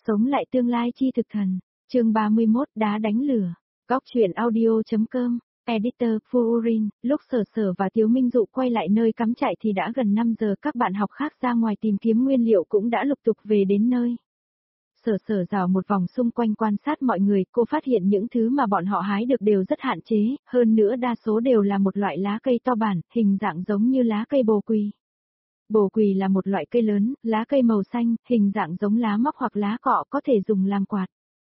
Sống lại tương lai chi thực thần. Chương 31 đá đánh lửa. Góc truyện audio.com. Editor Furin. Lúc Sở Sở và Tiếu Minh Dụ quay lại nơi cắm trại thì đã gần 5 giờ, các bạn học khác ra ngoài tìm kiếm nguyên liệu cũng đã lục tục về đến nơi. Sở Sở dạo một vòng xung quanh quan sát mọi người, cô phát hiện những thứ mà bọn họ hái được đều rất hạn chế, hơn nữa đa số đều là một loại lá cây to bản, hình dạng giống như lá cây bồ quỳ. Bồ quỳ là một loại cây lớn, lá cây màu xanh, hình dạng giống lá móc hoặc lá cọ, có thể dùng làm quạt.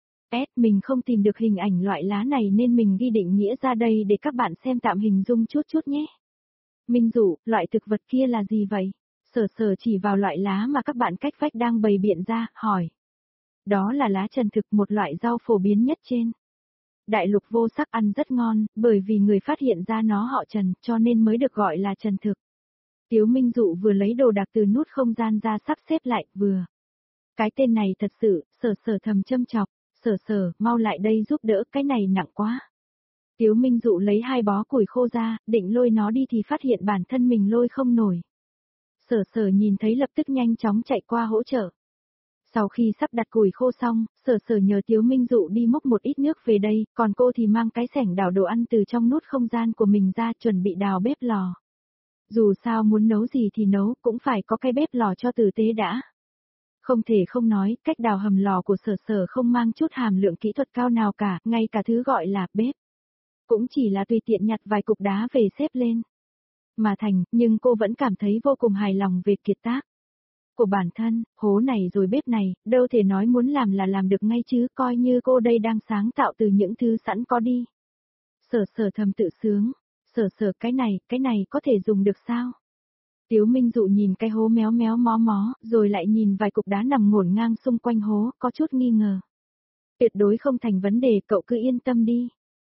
Mình không tìm được hình ảnh loại lá này nên mình ghi định nghĩa ra đây để các bạn xem tạm hình dung chút nhé. Minh Dụ, loại thực vật kia là gì vậy? Sở Sở chỉ vào loại lá mà các bạn cách vách đang bày biện ra, hỏi. Đó là lá trần thực, một loại rau phổ biến nhất trên đại lục vô sắc, ăn rất ngon, bởi vì người phát hiện ra nó họ Trần, cho nên mới được gọi là trần thực. Tiếu Minh Dụ vừa lấy đồ đạc từ nút không gian ra sắp xếp lại, vừa. Cái tên này thật sự, Sở Sở thầm châm chọc. Sở Sở, mau lại đây giúp đỡ, cái này nặng quá. Tiếu Minh Dụ lấy 2 bó củi khô ra, định lôi nó đi thì phát hiện bản thân mình lôi không nổi. Sở Sở nhìn thấy lập tức nhanh chóng chạy qua hỗ trợ. Sau khi sắp đặt củi khô xong, Sở Sở nhờ Tiếu Minh Dụ đi múc một ít nước về đây, còn cô thì mang cái xẻng đào đồ ăn từ trong nút không gian của mình ra, chuẩn bị đào bếp lò. Dù sao muốn nấu gì thì nấu, cũng phải có cái bếp lò cho tử tế đã. Không thể không nói, cách đào hầm lò của Sở Sở không mang chút hàm lượng kỹ thuật cao nào cả, ngay cả thứ gọi là bếp. Cũng chỉ là tùy tiện nhặt vài cục đá về xếp lên mà thành, nhưng cô vẫn cảm thấy vô cùng hài lòng về kiệt tác của bản thân. Hố này rồi bếp này, đâu thể nói muốn làm là làm được ngay chứ, coi như cô đây đang sáng tạo từ những thứ sẵn có đi. Sở Sở thầm tự sướng. Sở Sở, cái này có thể dùng được sao? Tiếu Minh Dụ nhìn cái hố méo méo mó mó, rồi lại nhìn vài cục đá nằm ngổn ngang xung quanh hố, có chút nghi ngờ. Tuyệt đối không thành vấn đề, cậu cứ yên tâm đi.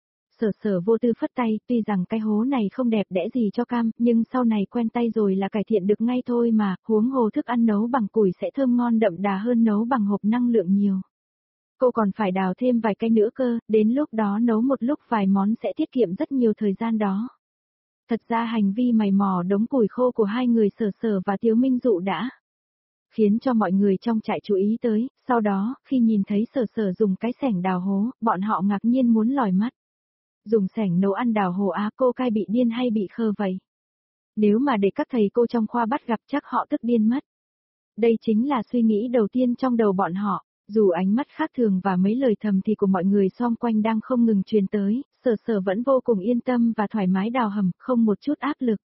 Sở Sở vô tư phất tay, tuy rằng cái hố này không đẹp đẽ gì cho cam, nhưng sau này quen tay rồi là cải thiện được ngay thôi mà, huống hồ thức ăn nấu bằng củi sẽ thơm ngon đậm đà hơn nấu bằng hộp năng lượng nhiều. Cô còn phải đào thêm vài cái nữa cơ, đến lúc đó nấu một lúc vài món sẽ tiết kiệm rất nhiều thời gian đó. Thật ra hành vi mày mò đống củi khô của hai người Sở Sở và Tiếu Minh Dụ đã khiến cho mọi người trong trại chú ý tới, sau đó, khi nhìn thấy Sở Sở dùng cái xẻng đào hố, bọn họ ngạc nhiên muốn lòi mắt. Dùng xẻng nấu ăn đào hố á, cô cai bị điên hay bị khờ vậy? Nếu mà để các thầy cô trong khoa bắt gặp chắc họ tức điên mất. Đây chính là suy nghĩ đầu tiên trong đầu bọn họ. Dù ánh mắt khác thường và mấy lời thầm thì của mọi người xung quanh đang không ngừng truyền tới, Sở Sở vẫn vô cùng yên tâm và thoải mái đào hầm, không một chút áp lực.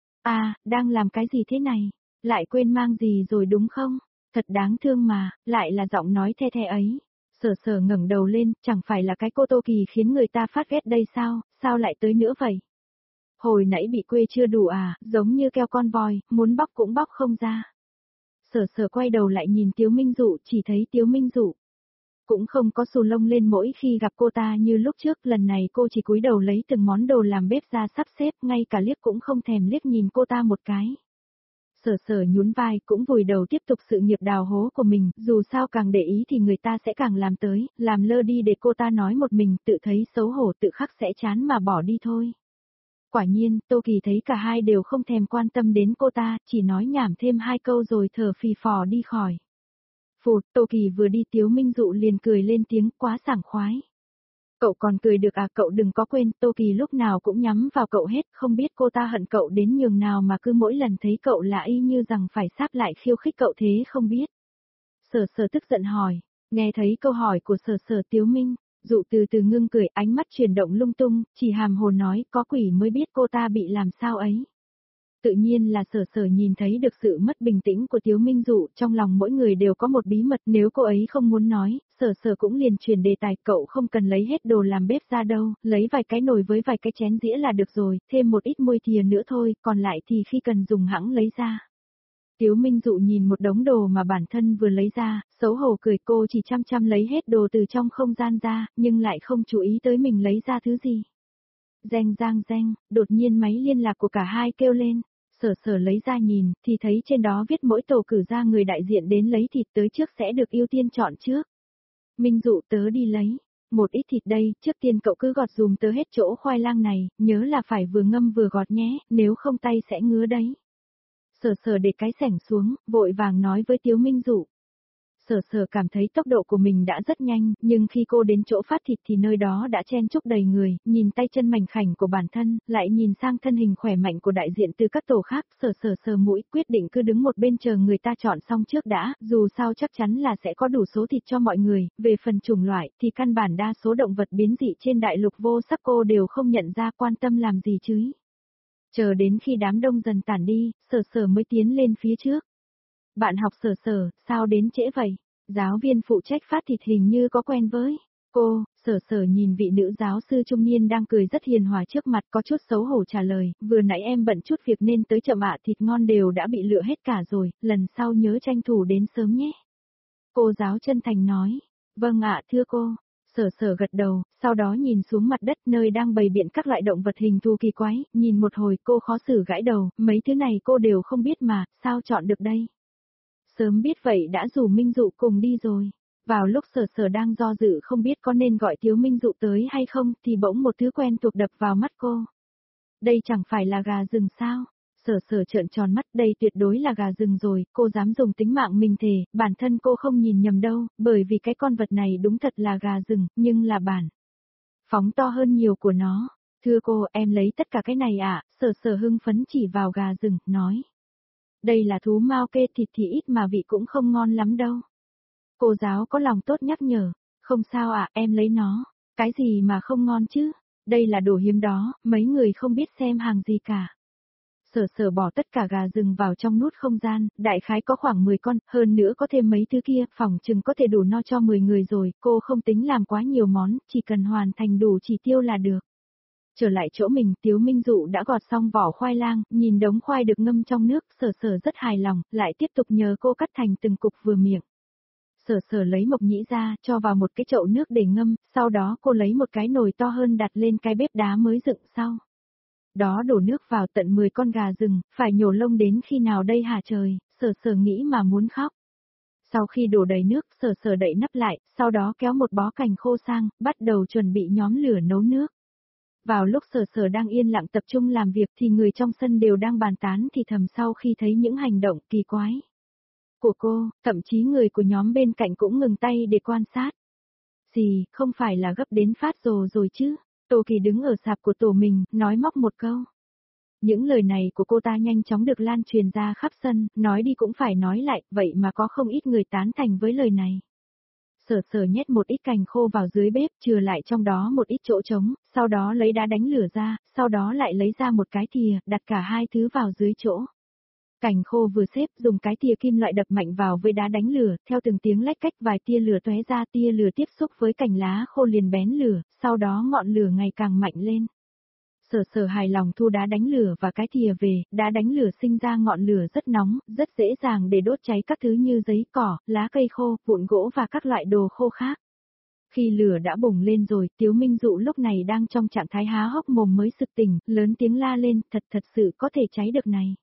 Đang làm cái gì thế này? Lại quên mang gì rồi đúng không? Thật đáng thương mà, lại là giọng nói the the ấy. Sở Sở ngẩng đầu lên, chẳng phải là cái cô Tô Kỳ khiến người ta phát ghét đây sao, sao lại tới nữa vậy? Hồi nãy bị quê chưa đủ giống như keo con voi, muốn bóc cũng bóc không ra. Sở Sở quay đầu lại nhìn Tiếu Minh Dụ, chỉ thấy Tiếu Minh Dụ cũng không có xù lông lên mỗi khi gặp cô ta như lúc trước, lần này cô chỉ cúi đầu lấy từng món đồ làm bếp ra sắp xếp, ngay cả liếc cũng không thèm liếc nhìn cô ta một cái. Sở Sở nhún vai, cũng vùi đầu tiếp tục sự nghiệp đào hố của mình, dù sao càng để ý thì người ta sẽ càng làm tới, làm lơ đi để cô ta nói một mình, tự thấy xấu hổ tự khắc sẽ chán mà bỏ đi thôi. Quả nhiên, Tô Kỳ thấy cả hai đều không thèm quan tâm đến cô ta, chỉ nói nhảm thêm 2 câu rồi thở phì phò đi khỏi. Phụt, Tô Kỳ vừa đi Tiếu Minh Dụ liền cười lên tiếng, quá sảng khoái. Cậu còn cười được cậu đừng có quên, Tô Kỳ lúc nào cũng nhắm vào cậu hết, không biết cô ta hận cậu đến nhường nào mà cứ mỗi lần thấy cậu là y như rằng phải sáp lại khiêu khích cậu thế không biết. Sở Sở tức giận hỏi, nghe thấy câu hỏi của Sở Sở Tiếu Minh Dụ từ từ ngưng cười, ánh mắt chuyển động lung tung, chỉ hàm hồ nói, có quỷ mới biết cô ta bị làm sao ấy. Tự nhiên là Sở Sở nhìn thấy được sự mất bình tĩnh của Tiếu Minh Dụ, trong lòng mỗi người đều có một bí mật, nếu cô ấy không muốn nói, Sở Sở cũng liền chuyển đề tài, cậu không cần lấy hết đồ làm bếp ra đâu, lấy vài cái nồi với vài cái chén dĩa là được rồi, thêm một ít muôi thìa nữa thôi, còn lại thì khi cần dùng hãng lấy ra. Tiếu Minh Dụ nhìn một đống đồ mà bản thân vừa lấy ra, xấu hổ cười, cô chỉ chăm chăm lấy hết đồ từ trong không gian ra, nhưng lại không chú ý tới mình lấy ra thứ gì. Reng rang reng, đột nhiên máy liên lạc của cả hai kêu lên. Sở Sở lấy ra nhìn, thì thấy trên đó viết mỗi tổ cử ra người đại diện đến lấy thịt tới trước sẽ được ưu tiên chọn trước. Minh Dụ, tớ đi lấy một ít thịt đây, trước tiên cậu cứ gọt dùm tớ hết chỗ khoai lang này, nhớ là phải vừa ngâm vừa gọt nhé, nếu không tay sẽ ngứa đấy. Sở Sở để cái xẻng xuống, vội vàng nói với Tiếu Minh Dụ. Sở Sở cảm thấy tốc độ của mình đã rất nhanh, nhưng khi cô đến chỗ phát thịt thì nơi đó đã chen chúc đầy người, nhìn tay chân mảnh khảnh của bản thân, lại nhìn sang thân hình khỏe mạnh của đại diện từ các tổ khác, Sở Sở sờ mũi, quyết định cứ đứng một bên chờ người ta chọn xong trước đã, dù sao chắc chắn là sẽ có đủ số thịt cho mọi người, về phần chủng loại thì căn bản đa số động vật biến dị trên đại lục vô sắc cô đều không nhận ra, quan tâm làm gì chứ. Chờ đến khi đám đông dần tản đi, Sở Sở mới tiến lên phía trước. Bạn học Sở Sở, sao đến trễ vậy? Giáo viên phụ trách phát thịt hình như có quen với cô. Sở Sở nhìn vị nữ giáo sư trung niên đang cười rất hiền hòa trước mặt, có chút xấu hổ trả lời, vừa nãy em bận chút việc nên tới chậm ạ, thịt ngon đều đã bị lựa hết cả rồi, lần sau nhớ tranh thủ đến sớm nhé. Cô giáo chân thành nói, vâng ạ thưa cô. Sở Sở gật đầu, sau đó nhìn xuống mặt đất nơi đang bày biện các loại động vật hình thù kỳ quái, nhìn một hồi cô khó xử gãi đầu, mấy thứ này cô đều không biết mà, sao chọn được đây? Sớm biết vậy đã rủ Minh Dụ cùng đi rồi. Vào lúc Sở Sở đang do dự không biết có nên gọi Tiếu Minh Dụ tới hay không thì bỗng một thứ quen thuộc đập vào mắt cô. Đây chẳng phải là gà rừng sao? Sở Sở trợn tròn mắt, đây tuyệt đối là gà rừng rồi, cô dám dùng tính mạng mình thề, bản thân cô không nhìn nhầm đâu, bởi vì cái con vật này đúng thật là gà rừng, nhưng là bản phóng to hơn nhiều của nó. Thưa cô, em lấy tất cả cái này ạ, Sở Sở hưng phấn chỉ vào gà rừng, nói. Đây là thú mao kê, thịt thì ít mà vị cũng không ngon lắm đâu. Cô giáo có lòng tốt nhắc nhở, không sao ạ, em lấy nó. Cái gì mà không ngon chứ? Đây là đồ hiếm đó, mấy người không biết xem hàng gì cả. Sở Sở bỏ tất cả gà rừng vào trong nút không gian, đại khái có khoảng 10 con, hơn nữa có thêm mấy thứ kia, phòng chừng có thể đủ no cho 10 người rồi, cô không tính làm quá nhiều món, chỉ cần hoàn thành đủ chỉ tiêu là được. Trở lại chỗ mình, Tiếu Minh Dụ đã gọt xong vỏ khoai lang, nhìn đống khoai được ngâm trong nước, Sở Sở rất hài lòng, lại tiếp tục nhờ cô cắt thành từng cục vừa miệng. Sở Sở lấy mộc nhĩ ra, cho vào một cái chậu nước để ngâm, sau đó cô lấy một cái nồi to hơn đặt lên cái bếp đá mới dựng sau. Đó đổ nước vào tận 10 con gà rừng, phải nhổ lông đến khi nào đây hả trời, Sở Sở nghĩ mà muốn khóc. Sau khi đổ đầy nước, Sở Sở đậy nắp lại, sau đó kéo một bó cành khô sang, bắt đầu chuẩn bị nhóm lửa nấu nước. Vào lúc Sở Sở đang yên lặng tập trung làm việc thì người trong sân đều đang bàn tán thì thầm sau khi thấy những hành động kỳ quái của cô, thậm chí người của nhóm bên cạnh cũng ngừng tay để quan sát. Gì, không phải là gấp đến phát rồ rồi chứ? Tô Kỳ đứng ở sạp của tổ mình, nói móc một câu. Những lời này của cô ta nhanh chóng được lan truyền ra khắp sân, nói đi cũng phải nói lại, vậy mà có không ít người tán thành với lời này. Sở Sở nhét một ít cành khô vào dưới bếp, chừa lại trong đó một ít chỗ trống, sau đó lấy đá đánh lửa ra, sau đó lại lấy ra một cái thìa, đặt cả hai thứ vào dưới chỗ. Cành khô vừa xếp, dùng cái thìa kim loại đập mạnh vào với đá đánh lửa, theo từng tiếng lách cách vài tia lửa tóe ra, tia lửa tiếp xúc với cành lá khô liền bén lửa, sau đó ngọn lửa ngày càng mạnh lên. Sở Sở hài lòng thu đá đánh lửa và cái thìa về, đá đánh lửa sinh ra ngọn lửa rất nóng, rất dễ dàng để đốt cháy các thứ như giấy cỏ, lá cây khô, vụn gỗ và các loại đồ khô khác. Khi lửa đã bùng lên rồi, Tiếu Minh Dụ lúc này đang trong trạng thái há hốc mồm mới sực tỉnh, lớn tiếng la lên, thật sự có thể cháy được này.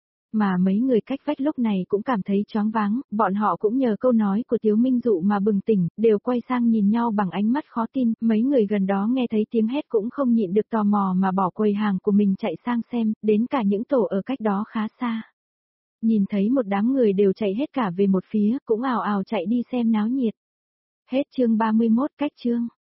Mà mấy người cách vách lúc này cũng cảm thấy choáng váng, bọn họ cũng nhờ câu nói của Tiếu Minh Dụ mà bừng tỉnh, đều quay sang nhìn nhau bằng ánh mắt khó tin, mấy người gần đó nghe thấy tiếng hét cũng không nhịn được tò mò mà bỏ quầy hàng của mình chạy sang xem, đến cả những tổ ở cách đó khá xa. Nhìn thấy một đám người đều chạy hết cả về một phía, cũng ào ào chạy đi xem náo nhiệt. Hết chương 31 cách chương.